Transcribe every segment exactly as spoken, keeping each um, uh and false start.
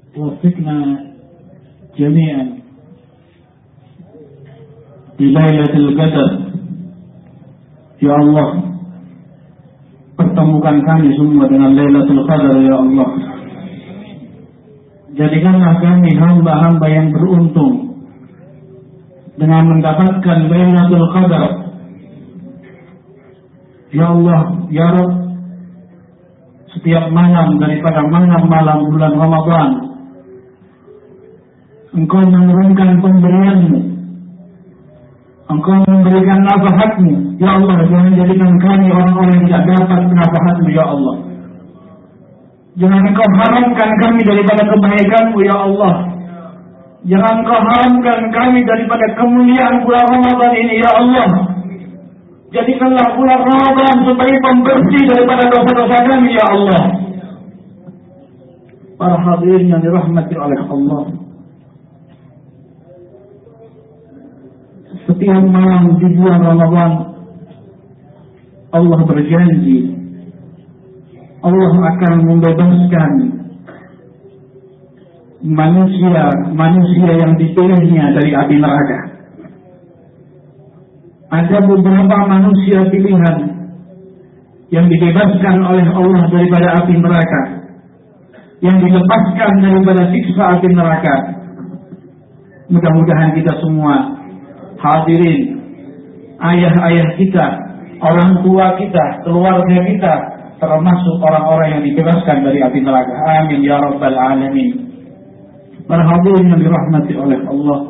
وفقنا جميعا di Lailatul Qadar. Ya Allah, pertemukan kami semua dengan Lailatul Qadar ya Allah. Jadikanlah kami hamba-hamba yang beruntung dengan mendapatkan Lailatul Qadar. Ya Allah, ya Rabb, setiap malam daripada malam-malam bulan Ramadan Engkau menurunkan pemberian-Mu, Engkau memberikan nafkah-Mu. Ya Allah, jangan jadikan kami orang-orang yang tidak dapat nafkah-Mu ya Allah. Jangan Engkau haramkan kami daripada kebaikan-Mu ya Allah. Jangan Engkau haramkan kami daripada kemuliaan bulan Ramadan ini ya Allah. Jadikanlah bulan Ramadan sebagai pembersih daripada dosa-dosa kami ya Allah. Para hadirin yang dirahmati oleh Allah, setiap malam di bulan Ramadan Allah berjanji Allah akan membebaskan manusia-manusia yang dipilihnya dari api neraka. Ada beberapa manusia pilihan yang dibebaskan oleh Allah daripada api neraka, yang dilepaskan daripada siksa api neraka. Mudah-mudahan kita semua hadirin, ayah-ayah kita, orang tua kita, keluarga kita termasuk orang-orang yang dibebaskan dari api neraka. Amin ya rabbal alamin. Para hadirin yang dirahmati oleh Allah,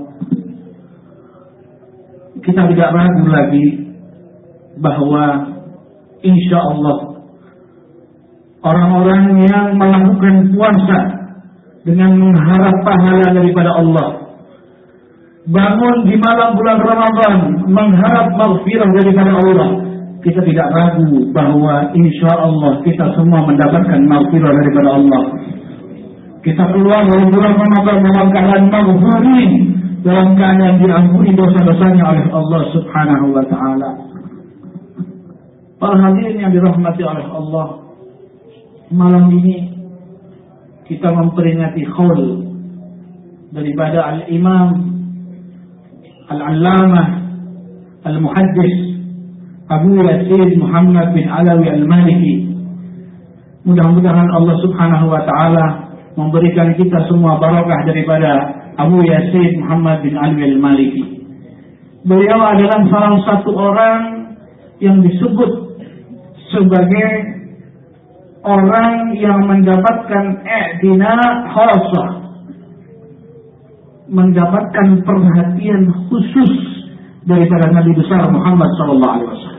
kita tidak ragu lagi bahwa insya Allah orang-orang yang melakukan puasa dengan mengharap pahala daripada Allah, bangun di malam bulan Ramadan mengharap maghfirah daripada Allah, kita tidak ragu bahwa insya Allah kita semua mendapatkan maghfirah daripada Allah. Kita keluar dari bulan Ramadan dalam keadaan maghfurin, dalam keadaan diampuni dosa-dosanya oleh Allah Subhanahu wa Ta'ala. Para hadirin yang dirahmati oleh Allah, malam ini kita memperingati qaul daripada Al-Imam Al-Allamah Al-Muhaddis Abu Yasin Muhammad bin Alawi Al-Maliki. Mudah-mudahan Allah Subhanahu wa Ta'ala memberikan kita semua barakah daripada Abu Yasin Muhammad bin Alawi Al-Maliki. Beliau adalah salah satu orang yang disebut sebagai orang yang mendapatkan i'tina khasah, mendapatkan perhatian khusus daripada Nabi besar Muhammad sallallahu alaihi wasallam.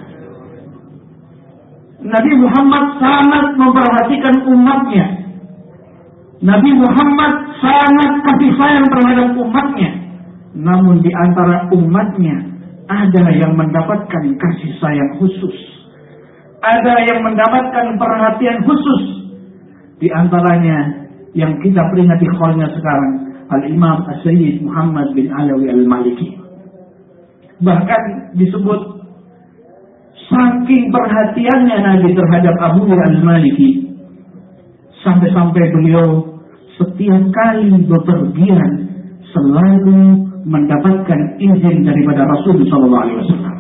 Nabi Muhammad sangat memperhatikan umatnya. Nabi Muhammad sangat kasih sayang terhadap umatnya. Namun di antara umatnya ada yang mendapatkan kasih sayang khusus, ada yang mendapatkan perhatian khusus. Di antaranya yang kita peringati khaulnya sekarang, Al-Imam As-Sayyid Muhammad bin Alawi Al-Maliki. Bahkan disebut saking perhatiannya Nabi terhadap Abu Al-Maliki, sampai-sampai beliau setiap kali bepergian selalu mendapatkan izin daripada Rasul sallallahu alaihi wasallam.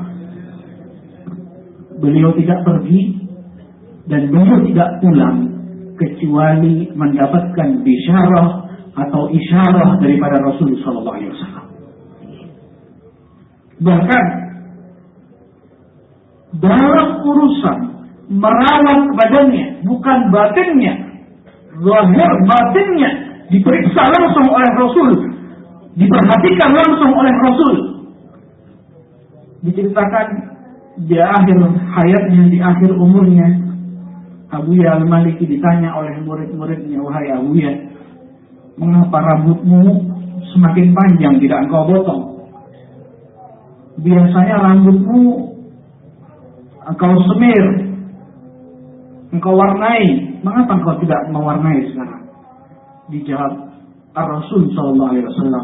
Beliau tidak pergi dan beliau tidak pulang kecuali mendapatkan bisyarah atau isyarah daripada Rasul sallallahu alaihi wasallam. Bahkan dalam urusan merawat badannya, bukan batinnya, zahir batinnya diperiksa langsung oleh Rasul, diperhatikan langsung oleh Rasul. Diceritakan di akhir hayatnya, di akhir umurnya, Abu Ya Al-Maliki ditanya oleh murid-muridnya, wahai Abu Ya, mengapa rambutmu semakin panjang tidak engkau potong? Biasanya rambutmu engkau semir, engkau warnai, mengapa engkau tidak mewarnai sekarang? Dijawab Ar-Rasul sallallahu alaihi wasallam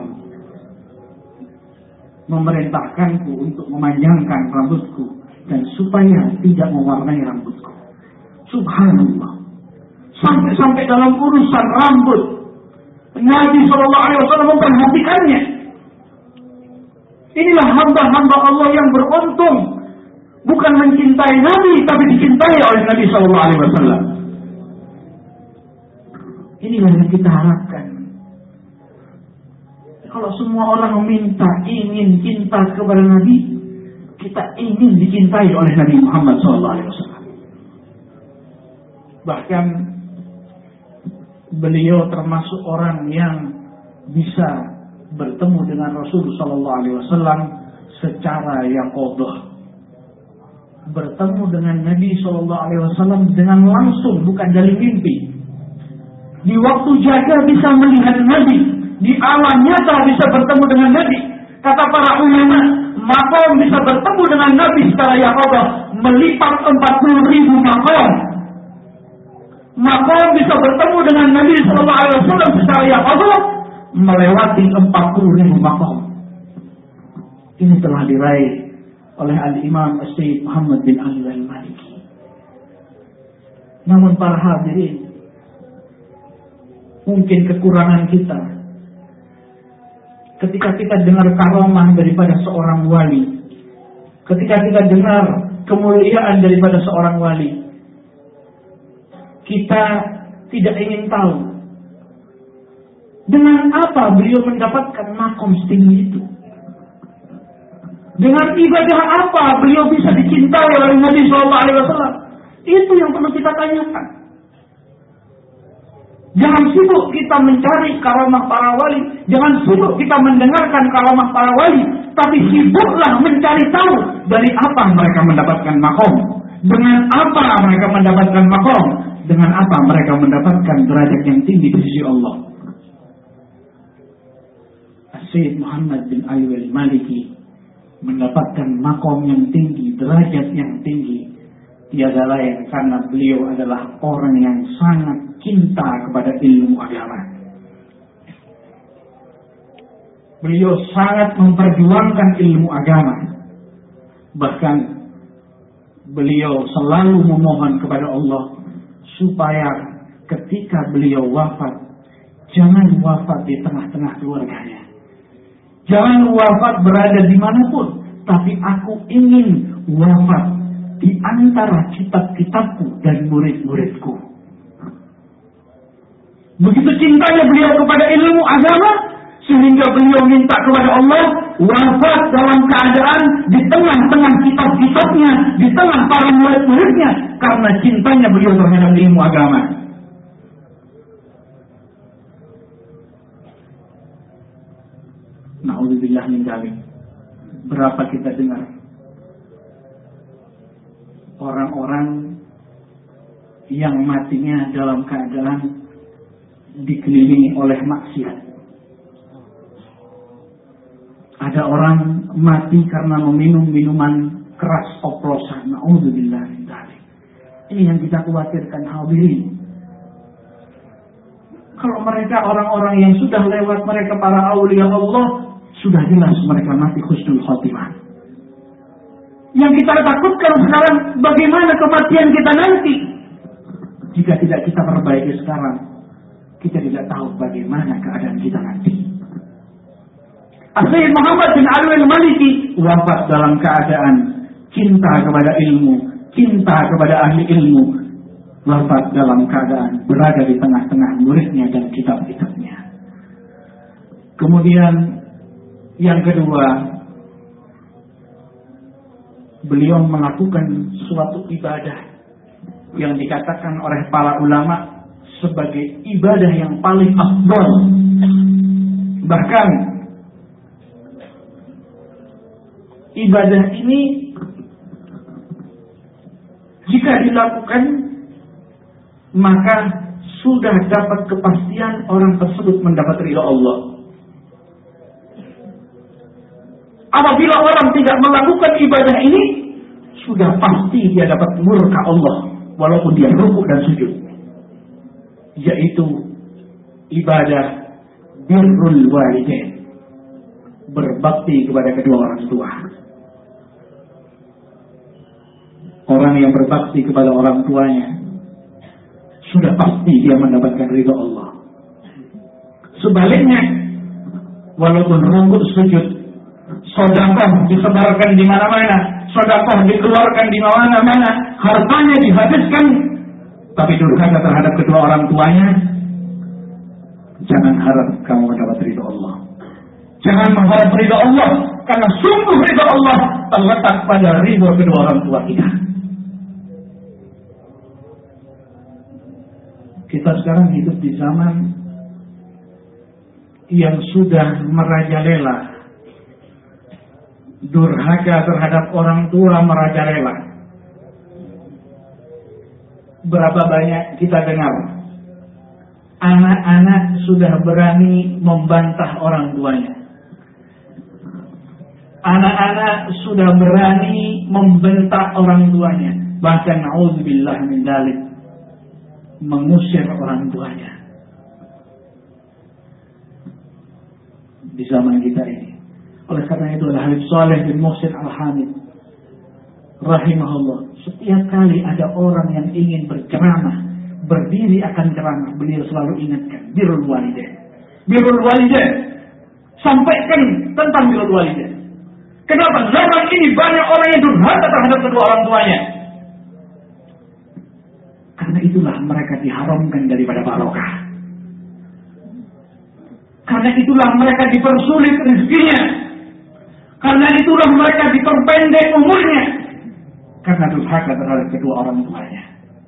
memerintahkanku untuk memanjangkan rambutku dan supaya tidak mewarnai rambutku. Subhanallah. Sampai-sampai dalam urusan rambut Nabi shallallahu alaihi wasallam memperhatikannya. Inilah hamba-hamba Allah yang beruntung, bukan mencintai Nabi, tapi dicintai oleh Nabi shallallahu alaihi wasallam. Inilah yang kita harapkan. Kalau semua orang meminta, ingin cinta kepada Nabi, kita ingin dicintai oleh Nabi Muhammad shallallahu alaihi wasallam. Bahkan beliau termasuk orang yang bisa bertemu dengan Rasul Sallallahu Alaihi Wasallam secara yaqodah, bertemu dengan Nabi Sallallahu Alaihi Wasallam dengan langsung, bukan dari mimpi. Di waktu jaga bisa melihat Nabi, di alam nyata bisa bertemu dengan Nabi. Kata para ulama, maqam bisa bertemu dengan Nabi secara yaqodah melipat empat puluh ribu maqam. Maqam bisa bertemu dengan Nabi Sallallahu Alaihi Wasallam secara yaqodah melewati empat puluh ribu maqam. Ini telah diraih oleh Al-Imam As-Sayyid Muhammad bin Ali Al-Maliki. Namun para hadirin, mungkin kekurangan kita ketika kita dengar karamah daripada seorang wali, ketika kita dengar kemuliaan daripada seorang wali, kita tidak ingin tahu dengan apa beliau mendapatkan makom setinggi itu. Dengan ibadah apa beliau bisa dicintai oleh Nabi shallallahu alaihi wasallam. Itu yang perlu kita tanyakan. Jangan sibuk kita mencari karamah para wali, jangan sibuk kita mendengarkan karamah para wali, tapi sibuklah mencari tahu dari apa mereka mendapatkan makom, dengan apa mereka mendapatkan makom, dengan apa mereka mendapatkan derajat yang tinggi di sisi Allah. Sayyid Muhammad bin Ali Al-Maliki mendapatkan makom yang tinggi, derajat yang tinggi, tiada lain karena beliau adalah orang yang sangat cinta kepada ilmu agama. Beliau sangat memperjuangkan ilmu agama. Bahkan beliau selalu memohon kepada Allah supaya ketika beliau wafat, jangan wafat di tengah-tengah keluarganya. Jangan wafat berada dimanapun, tapi aku ingin wafat di antara kitab-kitabku dan murid-muridku. Begitu cintanya beliau kepada ilmu agama, sehingga beliau minta kepada Allah wafat dalam keadaan di tengah-tengah kitab-kitabnya, di tengah para murid-muridnya, karena cintanya beliau terhadap ilmu agama. Na'udzubillah min dzalik. Berapa kita dengar orang-orang yang matinya dalam keadaan dikelilingi oleh maksiat. Ada orang mati karena meminum minuman keras oplosan. Na'udzubillah min dzalik. Ini yang kita khawatirkan, hadirin. Kalau mereka orang-orang yang sudah lewat, mereka para aulia Allah, sudah jelas mereka mati husnul khotimah. Yang kita takutkan sekarang, bagaimana kematian kita nanti? Jika tidak kita perbaiki sekarang, kita tidak tahu bagaimana keadaan kita nanti. Sayyid Muhammad bin Ali Al-Maliki wafat dalam keadaan cinta kepada ilmu, cinta kepada ahli ilmu, wafat dalam keadaan berada di tengah-tengah muridnya dan kitab-kitabnya. Kemudian yang kedua, beliau melakukan suatu ibadah yang dikatakan oleh para ulama sebagai ibadah yang paling afdal. Bahkan ibadah ini jika dilakukan, maka sudah dapat kepastian orang tersebut mendapat ridha Allah. Apabila orang tidak melakukan ibadah ini, sudah pasti dia dapat murka Allah, walaupun dia rukuk dan sujud. Yaitu ibadah birrul walidain, berbakti kepada kedua orang tua. Orang yang berbakti kepada orang tuanya, sudah pasti dia mendapatkan ridha Allah. Sebaliknya, walaupun rambut sujud, sedekah disebarkan di mana-mana, sedekah dikeluarkan di mana-mana, hartanya dihabiskan, tapi durhaka terhadap kedua orang tuanya, jangan harap kamu mendapat ridha Allah. Jangan mengharap ridha Allah, karena sungguh ridha Allah terletak pada ridha kedua orang tua kita. Kita sekarang hidup di zaman yang sudah merajalela. Durhaka terhadap orang tua merajalela. Berapa banyak kita dengar anak-anak sudah berani membantah orang tuanya. Anak-anak sudah berani membentak orang tuanya. Bahkan na'udzubillah min dzalik, mengusir orang tuanya. Di zaman kita ini. Oleh karena itu Al-Habib Saleh bin Muhsin Al-Hamid rahimahullah, setiap kali ada orang yang ingin berceramah, berdiri akan ceramah, beliau selalu ingatkan birrul walidain. Birrul walidain. Sampaikan tentang birrul walidain. Kenapa? Zaman ini banyak orang yang durhaka terhadap kedua orang tuanya. Karena itulah mereka diharamkan daripada barokah. Karena itulah mereka dipersulit rezekinya. Karena itulah mereka diperpendek umurnya. Karena durhaka terhadap kedua orang tuanya.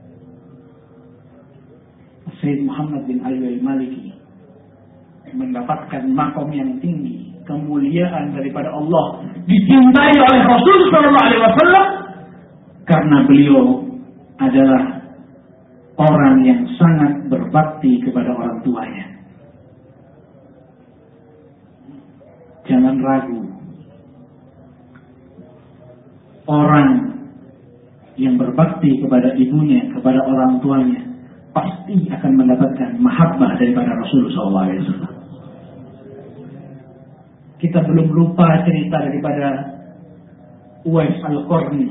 Sayyid Muhammad bin Ali al-Maliki mendapatkan makom yang tinggi, kemuliaan daripada Allah, dicintai oleh Rasul sallallahu alaihi wasallam karena beliau adalah orang yang sangat berbakti kepada orang tuanya. Jangan ragu, orang yang berbakti kepada ibunya, kepada orang tuanya, pasti akan mendapatkan mahabbah daripada Rasulullah sallallahu alaihi wasallam. Kita belum lupa cerita daripada Uwais Al-Qarni.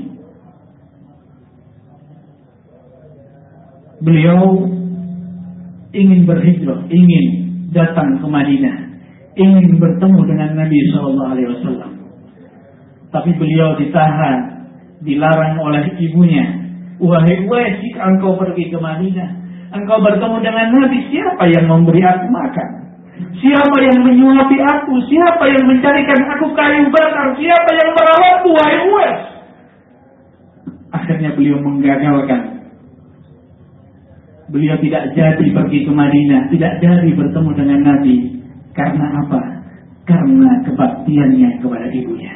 Beliau ingin berhijrah, ingin datang ke Madinah, ingin bertemu dengan Nabi sallallahu alaihi wasallam. Tapi beliau ditahan, dilarang oleh ibunya. Wahai Uwais, jika engkau pergi ke Madinah, engkau bertemu dengan Nabi, siapa yang memberi aku makan? Siapa yang menyuapi aku? Siapa yang mencarikan aku kayu bakar? Siapa yang merawatku, wahai Uwais? Akhirnya beliau menggagalkan. Beliau tidak jadi pergi ke Madinah, tidak jadi bertemu dengan Nabi. Karena apa? Karena kebaktiannya kepada ibunya.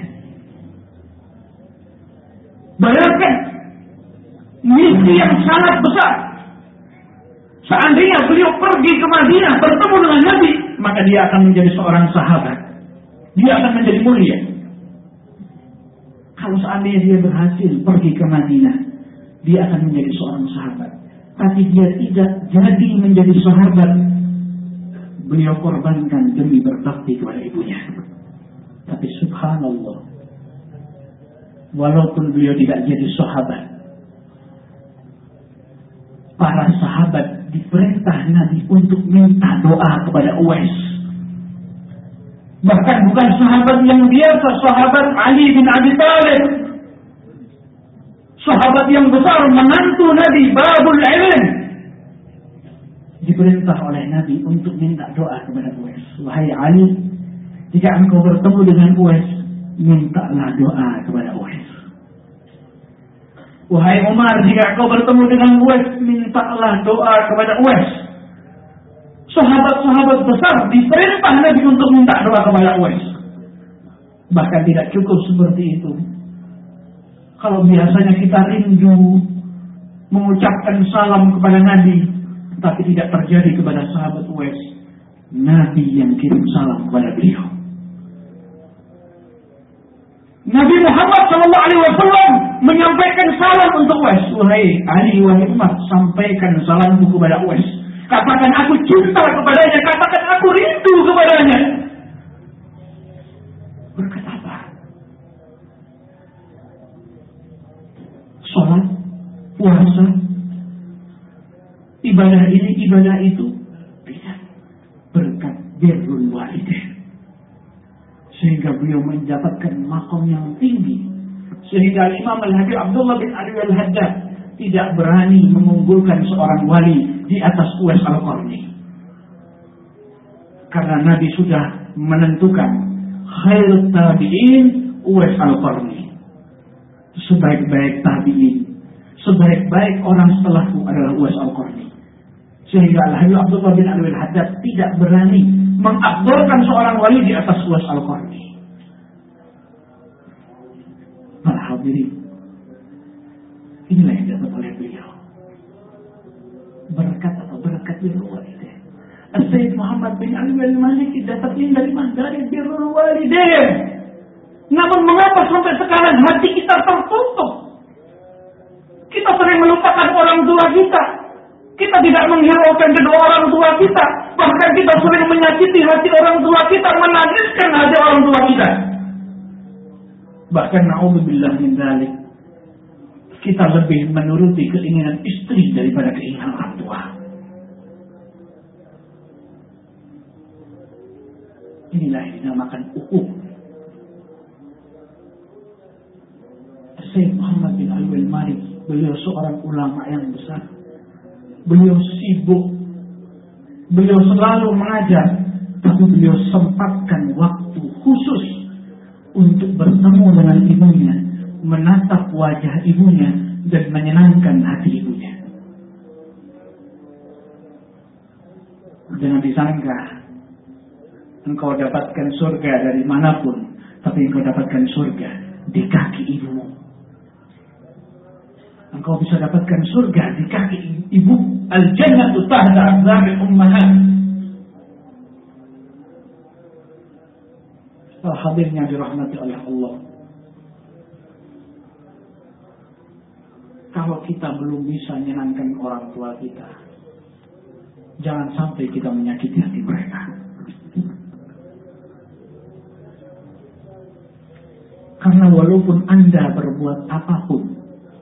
Bayangkan misi yang sangat besar. Seandainya beliau pergi ke Madinah bertemu dengan Nabi, maka dia akan menjadi seorang sahabat. Dia akan menjadi mulia. Kalau seandainya dia berhasil pergi ke Madinah, dia akan menjadi seorang sahabat. Tapi dia tidak jadi menjadi sahabat. Beliau korbankan demi berbakti kepada ibunya. Tapi subhanallah, walaupun beliau tidak jadi sahabat, para sahabat diperintah Nabi untuk minta doa kepada Uwais. Bahkan bukan sahabat yang biasa, sahabat Ali bin Abi Thalib, sahabat yang besar, menantu Nabi, babul ilm, diperintah oleh Nabi untuk minta doa kepada Uwais. Wahai Ali, jika engkau bertemu dengan Uwais, mintalah doa kepada Uwais. Wahai Umar, jika kau bertemu dengan Uwais, mintalah doa kepada Uwais. Sahabat-sahabat besar diperintah Nabi untuk minta doa kepada Uwais. Bahkan tidak cukup seperti itu. Kalau biasanya kita rindu mengucapkan salam kepada Nabi, tapi tidak terjadi kepada sahabat Uwais, Nabi yang kirim salam kepada beliau. Nabi Muhammad shallallahu alaihi wasallam menyampaikan salam untuk Uwais. Wahai Ali, wahai Umar, sampaikan salamku kepada Uwais. Katakan aku cinta kepadanya, katakan aku rindu kepadanya. Berkata apa? Salat, puasa, ibadah ini, ibadah itu, tidak. Berkat birrul walidain. Sehingga beliau mendapatkan maqam yang tinggi. Sehingga Imam Al-Habib Abdullah bin Ali Al-Haddad tidak berani mengunggulkan seorang wali di atas Uwais Al-Qarni. Karena Nabi sudah menentukan khairut tabi'in Uwais Al-Qarni. Sebaik-baik tabi'in, sebaik-baik orang setelahku adalah Uwais Al-Qarni. Sehingga Al-Habib Abdullah bin Ali Al-Haddad tidak berani mengabdurkan seorang wali di atas Uwais Al-Qarni. Para hadirin, inilah yang dapat oleh beliau. Berkat atau berkat birrul walidain. Sayyid Muhammad bin Ali al-Maliki dapat ini dari mana? Dari birrul walidain. Namun mengapa sampai sekarang hati kita tertutup? Kita sering melupakan orang tua kita. Kita tidak menghiraukan kedua orang tua kita. Bahkan kita sering menyakiti hati orang tua kita, menajiskan hati orang tua kita. Bahkan na'udzubillah min dzalik, kita lebih menuruti keinginan istri daripada keinginan orang tua. Inilah yang dinamakan uquq. Sayyid Muhammad bin Ali al-Maliki, beliau seorang ulama yang besar. Beliau sibuk, beliau selalu mengajar, tapi beliau sempatkan waktu khusus untuk bertemu dengan ibunya, menatap wajah ibunya, dan menyenangkan hati ibunya. Jangan disangka engkau dapatkan surga dari manapun, tapi engkau dapatkan surga di kaki ibumu. Engkau bisa dapatkan surga di kaki ibu. Al-jannatu tahta aqdamil ummahat. Hadirnya dirahmati oleh Allah. Kalau kita belum bisa menyenangkan orang tua kita, jangan sampai kita menyakiti hati mereka. Karena walaupun Anda berbuat apapun,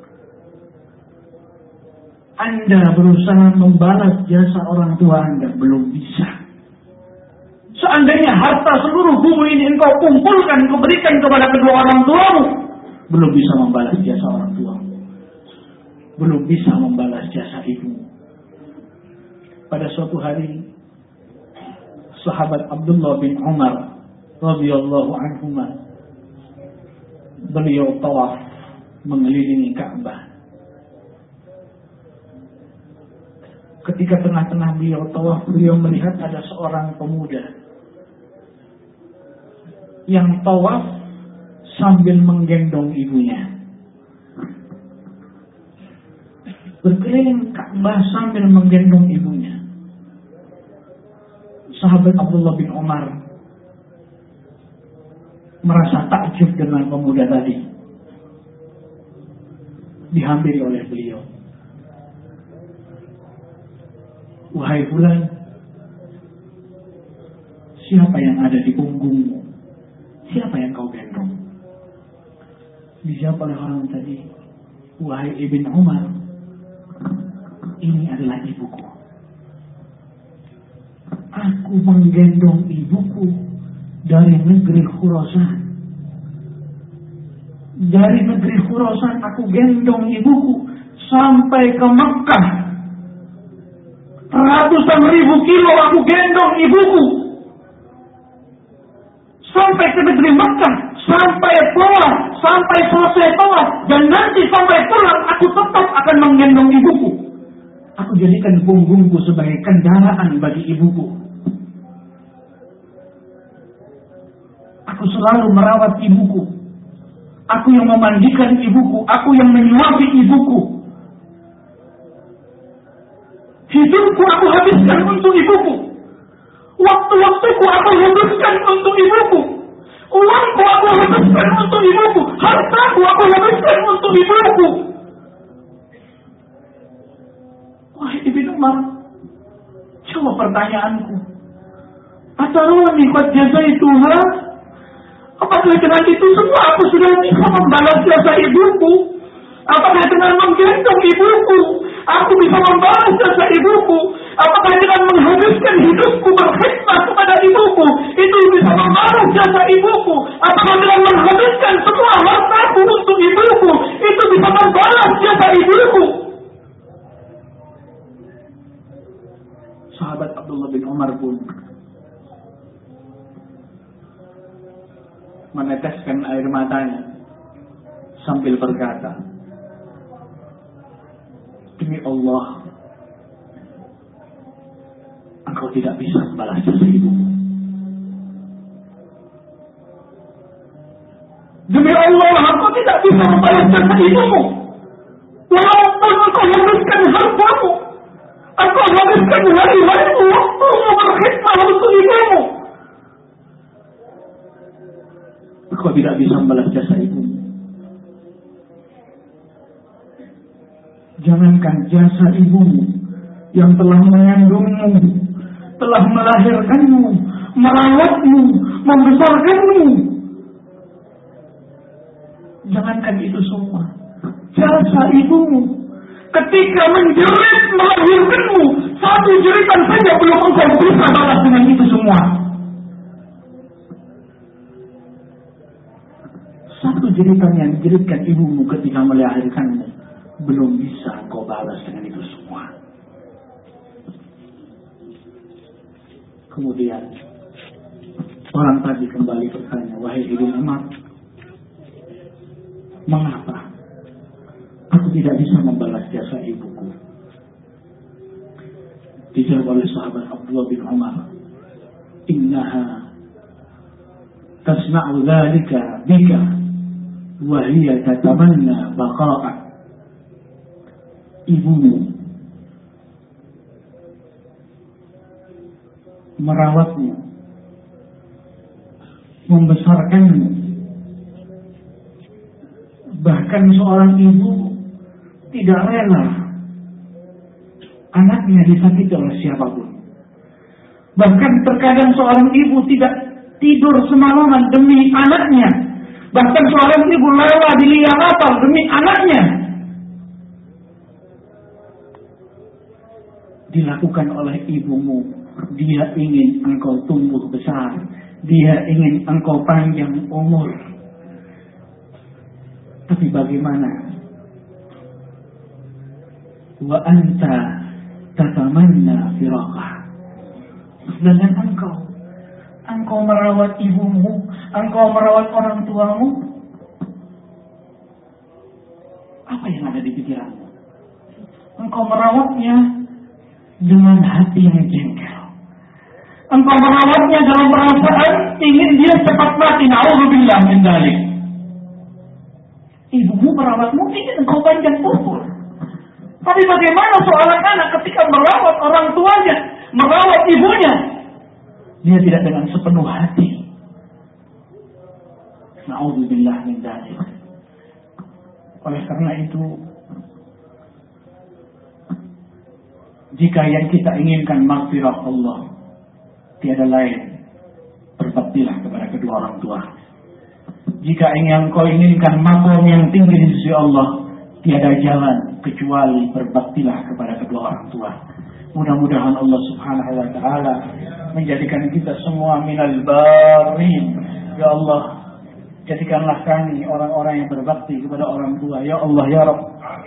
Anda berusaha membalas jasa orang tua Anda, belum bisa. Seandainya harta seluruh bumi ini engkau kumpulkan, engkau berikan kepada kedua orang tuamu, belum bisa membalas jasa orang tuamu, belum bisa membalas jasa ibumu. Pada suatu hari, sahabat Abdullah bin Umar radhiyallahu anhuma, beliau tawaf mengelilingi Ka'bah. Ketika tengah-tengah beliau tawaf, beliau melihat ada seorang pemuda yang tawaf sambil menggendong ibunya. Berkeliling Ka'bah sambil menggendong ibunya. Sahabat Abdullah bin Umar merasa takjub dengan pemuda tadi. Dihampiri oleh beliau. Wahai fulan, siapa yang ada di punggungmu? Siapa yang kau gendong? Dijawab oleh orang tadi, wahai Ibn Umar, ini adalah ibuku. Aku menggendong ibuku dari negeri Khurasan. Dari negeri Khurasan aku gendong ibuku sampai ke Mekah. Ratusan ribu kilo aku gendong ibuku sampai ke negeri Mekah, sampai pulang, sampai selesai tawaf, dan nanti sampai pulang aku tetap akan menggendong ibuku. Aku jadikan punggungku sebagai kendaraan bagi ibuku. Aku selalu merawat ibuku. Aku yang memandikan ibuku, aku yang menyuapi ibuku. Hidupku aku habiskan untuk ibuku. Waktu-waktuku aku habiskan untuk ibuku. Uangku aku habiskan untuk ibuku. Hartaku aku habiskan untuk ibuku. Wahai Ibn Umar, coba pertanyaanku. Ataruni qad jazaituha? Apakah dengan itu semua aku sudah bisa membalas jasa ibuku? Apakah dengan menggendong ibuku aku bisa membalas jasa ibuku? Apakah dengan menghabiskan hidupku berkhidmat kepada ibuku jasa ibuku? Apakah dengan menghabiskan semua hartaku untuk ibuku itu bisa membalas jasa ibuku? Sahabat Abdullah bin Umar pun meneteskan air matanya sambil berkata, demi Allah, engkau tidak bisa membalas jasa ibumu. Demi Allah, engkau tidak bisa membalas jasa ibumu. Walaupun engkau habiskan hartamu, engkau habiskan hari-harimu, waktumu berkhidmat untuk ibumu, engkau tidak bisa membalas jasa ibumu. Jangankan jasa ibumu yang telah mengandungmu, telah melahirkanmu, merawatmu, membesarkanmu. Jangankan itu semua, jasa ibumu ketika menjerit melahirkanmu, satu jeritan saja belum engkau bisa balas dengan itu semua. Satu jeritan yang dijeritkan ibumu ketika melahirkanmu belum bisa engkau balas dengan itu semua. Kemudian orang tadi kembali bertanya, wahai Ibnu Umar, mengapa aku tidak bisa membalas jasa ibuku? Dijawab oleh sahabat Abdullah bin Umar, innaha tasna'u dzalika bika wa hiya tatamanna baqa'a. Ibumu merawatmu, membesarkanmu. Bahkan seorang ibu tidak rela anaknya disakiti oleh siapapun. Bahkan terkadang seorang ibu tidak tidur semalaman demi anaknya. Bahkan seorang ibu rela di liang lapar demi anaknya. Dilakukan oleh ibumu, dia ingin engkau tumbuh besar, dia ingin engkau panjang umur. Tapi bagaimana? Wa anta tatamanna firaqah. Sedangkan engkau, engkau merawat ibumu, engkau merawat orang tuamu. Apa yang ada di pikiranmu? Engkau merawatnya dengan hati yang jengkel. Engkau merawatnya dalam perasaan ingin dia cepat mati. Na'udzubillah min dzalik. Ibumu merawatmu ingin engkau panjang umur. Tapi bagaimana seorang anak ketika merawat orang tuanya, merawat ibunya, dia tidak dengan sepenuh hati. Na'udzubillah min dzalik. Oleh karena itu, jika yang kita inginkan maghfirah Allah, tiada lain, berbaktilah kepada kedua orang tua. Jika yang kau inginkan maqam yang tinggi di sisi Allah, tiada jalan kecuali berbaktilah kepada kedua orang tua. Mudah-mudahan Allah Subhanahu wa taala menjadikan kita semua minal barin. Ya Allah, jadikanlah kami orang-orang yang berbakti kepada orang tua. Ya Allah, ya Rabb.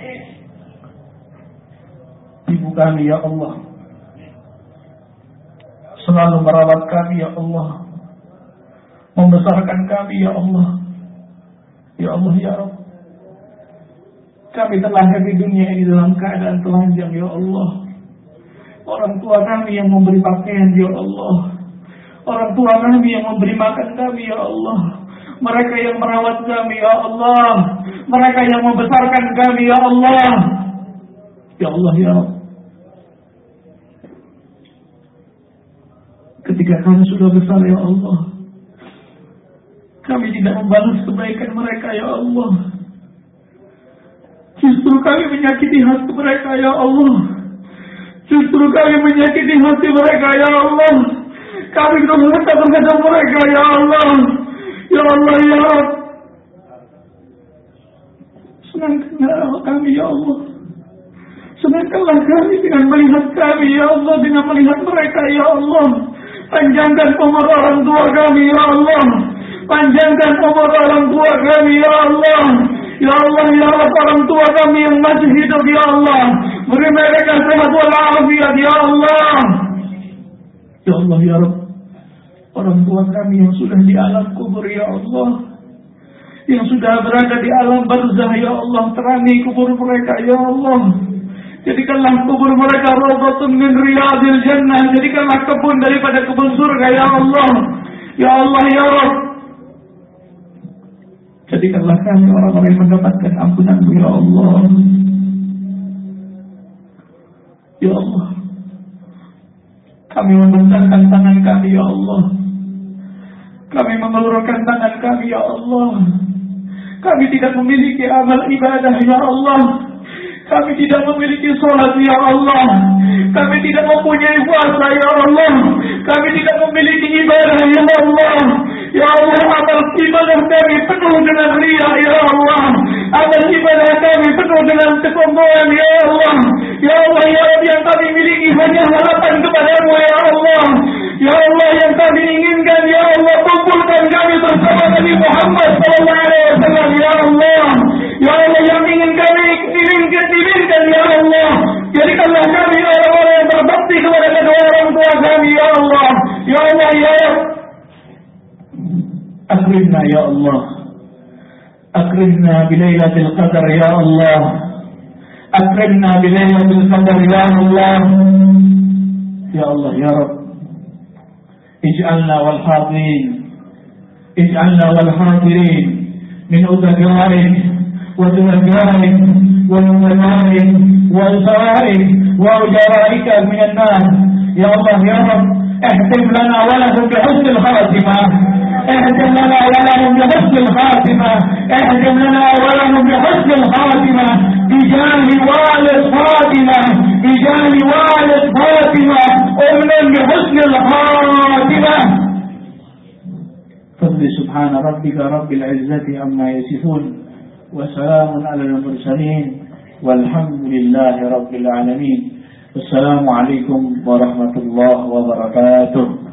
Ibu kami, ya Allah, selalu merawat kami, ya Allah, membesarkan kami, ya Allah. Ya Allah, ya Rabb, kami telah di dunia ini dalam keadaan telanjang, ya Allah. Orang tua kami yang memberi pakaian, ya Allah. Orang tua kami yang memberi makan kami, ya Allah. Mereka yang merawat kami, ya Allah. Mereka yang membesarkan kami, ya Allah. Ya Allah, ya Rabb, ketika kami sudah besar, ya Allah, kami tidak membalas kebaikan mereka, ya Allah. Justru kami menyakiti hati mereka, ya Allah. Justru kami menyakiti hati mereka, ya Allah. Kami berhutang terhadap mereka, ya Allah. Ya Allah, ya Rabb, senangkanlah kami, ya Allah. Senangkanlah kami dengan melihat kami, ya Allah, dengan melihat mereka, ya Allah. Panjangkan umur orang tua kami ya Allah. Panjangkan umur orang tua kami ya Allah. Ya Allah ya Rabb, orang tua kami yang masih hidup ya Allah, beri mereka sehat walafiat ya Allah. Ya Allah ya Rabb, orang tua kami yang sudah di alam kubur ya Allah, yang sudah berada di alam barzah ya Allah, terangi kubur mereka ya Allah. Jadikanlah kubur mereka rawdatun min riyadil jannah, jadikanlah kebun daripada kebun surga ya Allah. Ya Allah ya Rabb, jadikanlah kami orang-orang yang mendapatkan ampunan-Mu ya Allah. Ya Allah, kami membentangkan tangan kami ya Allah, kami mengelurkan tangan kami ya Allah. Kami tidak memiliki amal ibadah ya Allah, kami tidak memiliki sholat ya Allah, kami tidak mempunyai puasa ya Allah, kami tidak memiliki ibadah ya Allah. Ya Allah, amal ibadah kami penuh dengan riya ya Allah, amal ibadah kami penuh dengan kesombongan ya Allah. Ya Allah ya Rabbi, yang kami miliki hanya harapan kepada-Mu ya Allah. Ya Allah, yang kami inginkan ya Allah, kumpulkan kami bersama Nabi Muhammad sallallahu alaihi wasallam ya Allah. Ya Allah, yang ingin kami inginkan inginkan ya Allah, jadikanlah kami orang-orang yang berbakti kepada kedua orang tua kami ya Allah. Ya Allah ya Rabb, akrimna ya Allah, akrimna bilailatul qadar ya Allah, akrimna bilailatul qadar ya Allah. Ya Allah ya Rabb, ij'alna wal hadirin, ij'alna wal hadirin min udhakarik wa dhakarik wa numarik wa usarik wa ujaraika minan nar. Ya Allah ya Rabb, اهتم لنا ولهم بحسن الخاتمة، اهتم لنا ولهم بحسن الخاتمة، اهتم لنا ولهم بحسن الخاتمة، بجاه والد فاطمة، بجاه والد فاطمة، أمنا بحسن الخاتمة. فضل سبحان ربك رب العزة عما يصفون وسلام على المرسلين والحمد لله رب العالمين. Assalamualaikum warahmatullahi wabarakatuh.